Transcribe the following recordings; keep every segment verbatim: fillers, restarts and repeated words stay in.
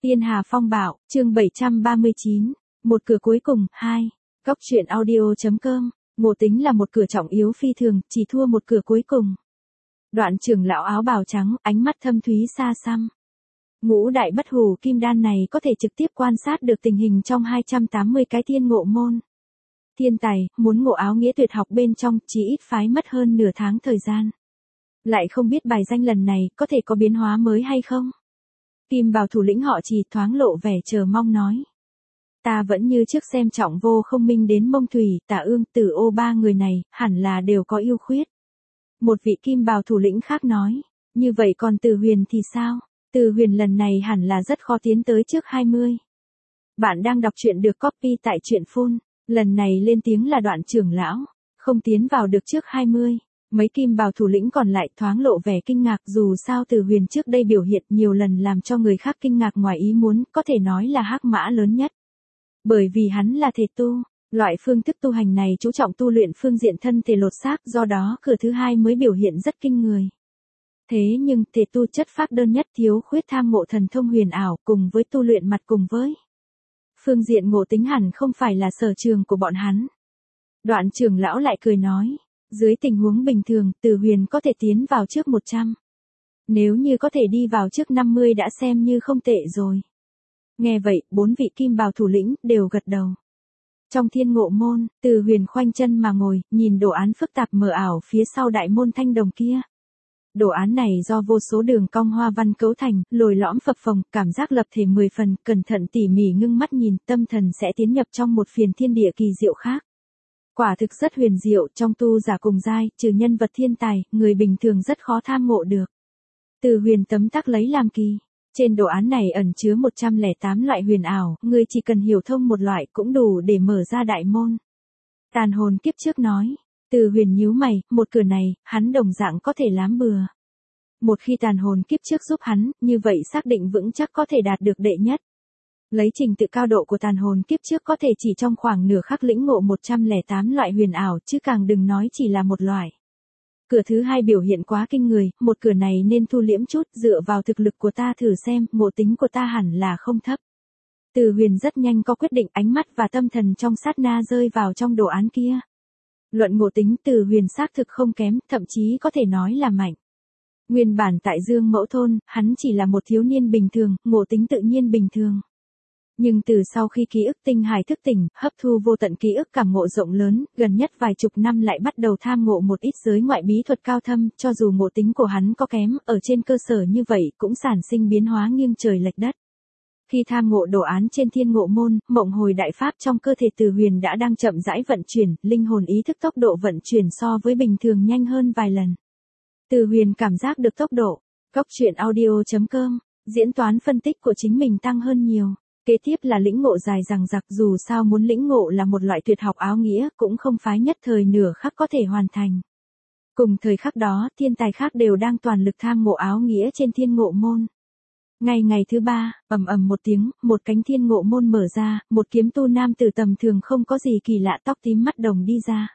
Tiên Hà Phong Bạo, chương bảy trăm ba mươi chín, một cửa cuối cùng, hai. Góc truyện audio.com, Ngộ Tính là một cửa trọng yếu phi thường, chỉ thua một cửa cuối cùng. Đoạn trưởng lão áo bào trắng, ánh mắt thâm thúy xa xăm. Ngũ đại bất hủ kim đan này có thể trực tiếp quan sát được tình hình trong hai trăm tám mươi cái thiên ngộ môn. Thiên tài, muốn ngộ áo nghĩa tuyệt học bên trong, chỉ ít phái mất hơn nửa tháng thời gian. Lại không biết bài danh lần này có thể có biến hóa mới hay không? Kim bào thủ lĩnh họ Chỉ thoáng lộ vẻ chờ mong nói. Ta vẫn như trước xem trọng Vô Không Minh đến Mông Thủy, Tả Ương, Tử Ô ba người này, hẳn là đều có ưu khuyết. Một vị kim bào thủ lĩnh khác nói, như vậy còn Từ Huyền thì sao? Từ Huyền lần này hẳn là rất khó tiến tới trước hai mươi. Bạn đang đọc truyện được copy tại truyện phun, lần này lên tiếng là Đoạn trưởng lão, không tiến vào được trước hai mươi. Mấy kim bào thủ lĩnh còn lại thoáng lộ vẻ kinh ngạc, dù sao Từ Huyền trước đây biểu hiện nhiều lần làm cho người khác kinh ngạc ngoài ý muốn, có thể nói là hắc mã lớn nhất. Bởi vì hắn là thể tu, loại phương thức tu hành này chú trọng tu luyện phương diện thân thể lột xác, do đó cửa thứ hai mới biểu hiện rất kinh người. Thế nhưng thể tu chất phác đơn nhất thiếu khuyết tham ngộ thần thông huyền ảo cùng với tu luyện mặt cùng với phương diện ngộ tính hẳn không phải là sở trường của bọn hắn. Đoạn trưởng lão lại cười nói. Dưới tình huống bình thường, Từ Huyền có thể tiến vào trước một trăm. Nếu như có thể đi vào trước năm mươi đã xem như không tệ rồi. Nghe vậy, bốn vị kim bào thủ lĩnh đều gật đầu. Trong thiên ngộ môn, Từ Huyền khoanh chân mà ngồi, nhìn đồ án phức tạp mờ ảo phía sau đại môn thanh đồng kia. Đồ án này do vô số đường cong hoa văn cấu thành, lồi lõm phập phồng, cảm giác lập thể mười phần, cẩn thận tỉ mỉ ngưng mắt nhìn, tâm thần sẽ tiến nhập trong một phiền thiên địa kỳ diệu khác. Quả thực rất huyền diệu, trong tu giả cùng giai, trừ nhân vật thiên tài, người bình thường rất khó tham ngộ được. Từ Huyền tấm tắc lấy làm kỳ. Trên đồ án này ẩn chứa một trăm lẻ tám loại huyền ảo, người chỉ cần hiểu thông một loại cũng đủ để mở ra đại môn. Tàn hồn kiếp trước nói. Từ Huyền nhíu mày, một cửa này, hắn đồng dạng có thể lám bừa. Một khi tàn hồn kiếp trước giúp hắn, như vậy xác định vững chắc có thể đạt được đệ nhất. Lấy trình tự cao độ của tàn hồn kiếp trước có thể chỉ trong khoảng nửa khắc lĩnh ngộ một trăm lẻ tám loại huyền ảo, chứ càng đừng nói chỉ là một loại. Cửa thứ hai biểu hiện quá kinh người, một cửa này nên thu liễm chút, dựa vào thực lực của ta thử xem, ngộ tính của ta hẳn là không thấp. Từ Huyền rất nhanh có quyết định, ánh mắt và tâm thần trong sát na rơi vào trong đồ án kia. Luận ngộ tính Từ Huyền xác thực không kém, thậm chí có thể nói là mạnh. Nguyên bản tại Dương Mẫu Thôn, hắn chỉ là một thiếu niên bình thường, ngộ tính tự nhiên bình thường. Nhưng từ sau khi ký ức tinh hải thức tỉnh, hấp thu vô tận ký ức cảm ngộ rộng lớn, gần nhất vài chục năm lại bắt đầu tham ngộ một ít giới ngoại bí thuật cao thâm, cho dù ngộ tính của hắn có kém, ở trên cơ sở như vậy cũng sản sinh biến hóa nghiêng trời lệch đất. Khi tham ngộ đồ án trên thiên ngộ môn, mộng hồi đại pháp trong cơ thể Từ Huyền đã đang chậm rãi vận chuyển, linh hồn ý thức tốc độ vận chuyển so với bình thường nhanh hơn vài lần. Từ Huyền cảm giác được tốc độ. Góc truyện audio.com, diễn toán phân tích của chính mình tăng hơn nhiều. Kế tiếp là lĩnh ngộ dài dằng dặc, dù sao muốn lĩnh ngộ là một loại tuyệt học áo nghĩa, cũng không phái nhất thời nửa khắc có thể hoàn thành. Cùng thời khắc đó, thiên tài khác đều đang toàn lực tham ngộ áo nghĩa trên thiên ngộ môn. Ngày ngày thứ ba, ầm ầm một tiếng, một cánh thiên ngộ môn mở ra, một kiếm tu nam tử tầm thường không có gì kỳ lạ tóc tím mắt đồng đi ra.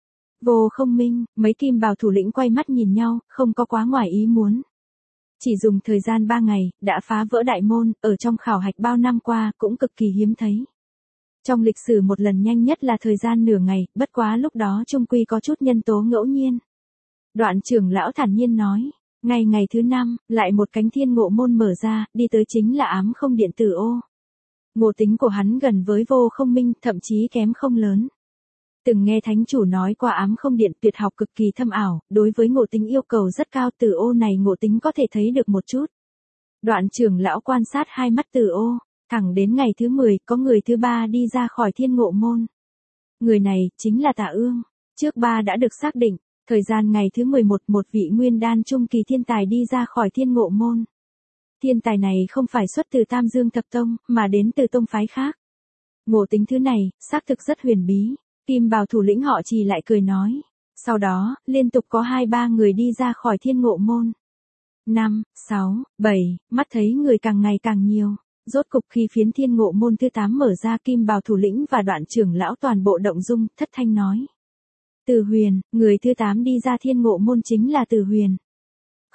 Vô Không Minh, mấy kim bào thủ lĩnh quay mắt nhìn nhau, không có quá ngoài ý muốn. Chỉ dùng thời gian ba ngày, đã phá vỡ đại môn, ở trong khảo hạch bao năm qua, cũng cực kỳ hiếm thấy. Trong lịch sử một lần nhanh nhất là thời gian nửa ngày, bất quá lúc đó chung quy có chút nhân tố ngẫu nhiên. Đoạn trưởng lão thản nhiên nói, ngày ngày thứ năm, lại một cánh thiên ngộ môn mở ra, đi tới chính là Ám Không Điện Tử Ô. Ngộ tính của hắn gần với Vô Không Minh, thậm chí kém không lớn. Từng nghe thánh chủ nói qua Ám Không Điện tuyệt học cực kỳ thâm ảo, đối với ngộ tính yêu cầu rất cao, Tử Ô này ngộ tính có thể thấy được một chút. Đoạn trưởng lão quan sát hai mắt Tử Ô, thẳng đến ngày thứ mười, có người thứ ba đi ra khỏi thiên ngộ môn. Người này, chính là Tả Ương, trước ba đã được xác định, thời gian ngày thứ mười một, một vị nguyên đan trung kỳ thiên tài đi ra khỏi thiên ngộ môn. Thiên tài này không phải xuất từ Tam Dương Thập Tông, mà đến từ tông phái khác. Ngộ tính thứ này, xác thực rất huyền bí. Kim bào thủ lĩnh họ Trì lại cười nói. Sau đó, liên tục có hai ba người đi ra khỏi thiên ngộ môn. Năm, sáu, bảy, mắt thấy người càng ngày càng nhiều. Rốt cục khi phiến thiên ngộ môn thứ tám mở ra, kim bào thủ lĩnh và đoạn trưởng lão toàn bộ động dung, thất thanh nói. Từ Huyền, người thứ tám đi ra thiên ngộ môn chính là Từ Huyền.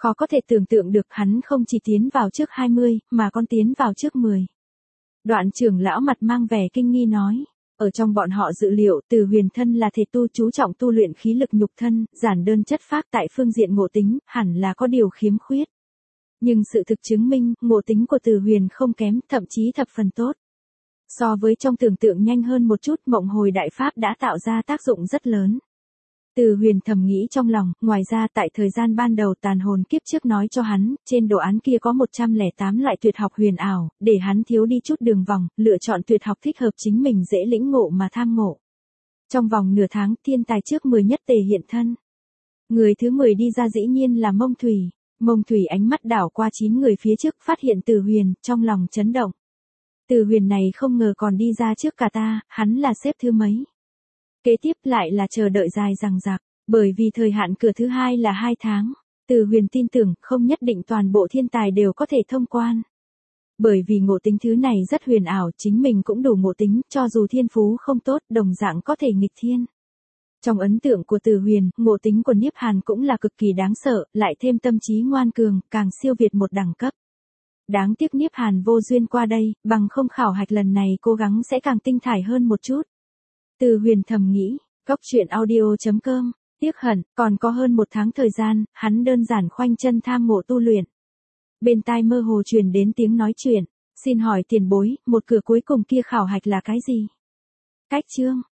Khó có thể tưởng tượng được hắn không chỉ tiến vào trước hai mươi, mà còn tiến vào trước mười. Đoạn trưởng lão mặt mang vẻ kinh nghi nói. Ở trong bọn họ dự liệu Từ Huyền thân là thể tu chú trọng tu luyện khí lực nhục thân, giản đơn chất phác tại phương diện ngộ tính, hẳn là có điều khiếm khuyết. Nhưng sự thực chứng minh, ngộ tính của Từ Huyền không kém, thậm chí thập phần tốt. So với trong tưởng tượng nhanh hơn một chút, mộng hồi đại pháp đã tạo ra tác dụng rất lớn. Từ Huyền thầm nghĩ trong lòng, ngoài ra tại thời gian ban đầu tàn hồn kiếp trước nói cho hắn, trên đồ án kia có một trăm lẻ tám loại tuyệt học huyền ảo, để hắn thiếu đi chút đường vòng, lựa chọn tuyệt học thích hợp chính mình dễ lĩnh ngộ mà tham ngộ. Trong vòng nửa tháng, thiên tài trước mười nhất tề hiện thân. Người thứ mười đi ra dĩ nhiên là Mông Thủy. Mông Thủy ánh mắt đảo qua chín người phía trước, phát hiện Từ Huyền, trong lòng chấn động. Từ Huyền này không ngờ còn đi ra trước cả ta, hắn là xếp thứ mấy. Kế tiếp lại là chờ đợi dài dằng dặc, bởi vì thời hạn cửa thứ hai là hai tháng. Từ Huyền tin tưởng không nhất định toàn bộ thiên tài đều có thể thông quan. Bởi vì ngộ tính thứ này rất huyền ảo, chính mình cũng đủ ngộ tính, cho dù thiên phú không tốt, đồng dạng có thể nghịch thiên. Trong ấn tượng của Từ Huyền, ngộ tính của Niếp Hàn cũng là cực kỳ đáng sợ, lại thêm tâm trí ngoan cường, càng siêu việt một đẳng cấp. Đáng tiếc Niếp Hàn vô duyên qua đây, bằng không khảo hạch lần này cố gắng sẽ càng tinh thải hơn một chút. Từ Huyền thầm nghĩ, Cốc Truyện Audio chấm com, tiếc hận, còn có hơn một tháng thời gian, hắn đơn giản khoanh chân tham ngộ tu luyện. Bên tai mơ hồ truyền đến tiếng nói chuyện, xin hỏi tiền bối, một cửa cuối cùng kia khảo hạch là cái gì? Cách chương,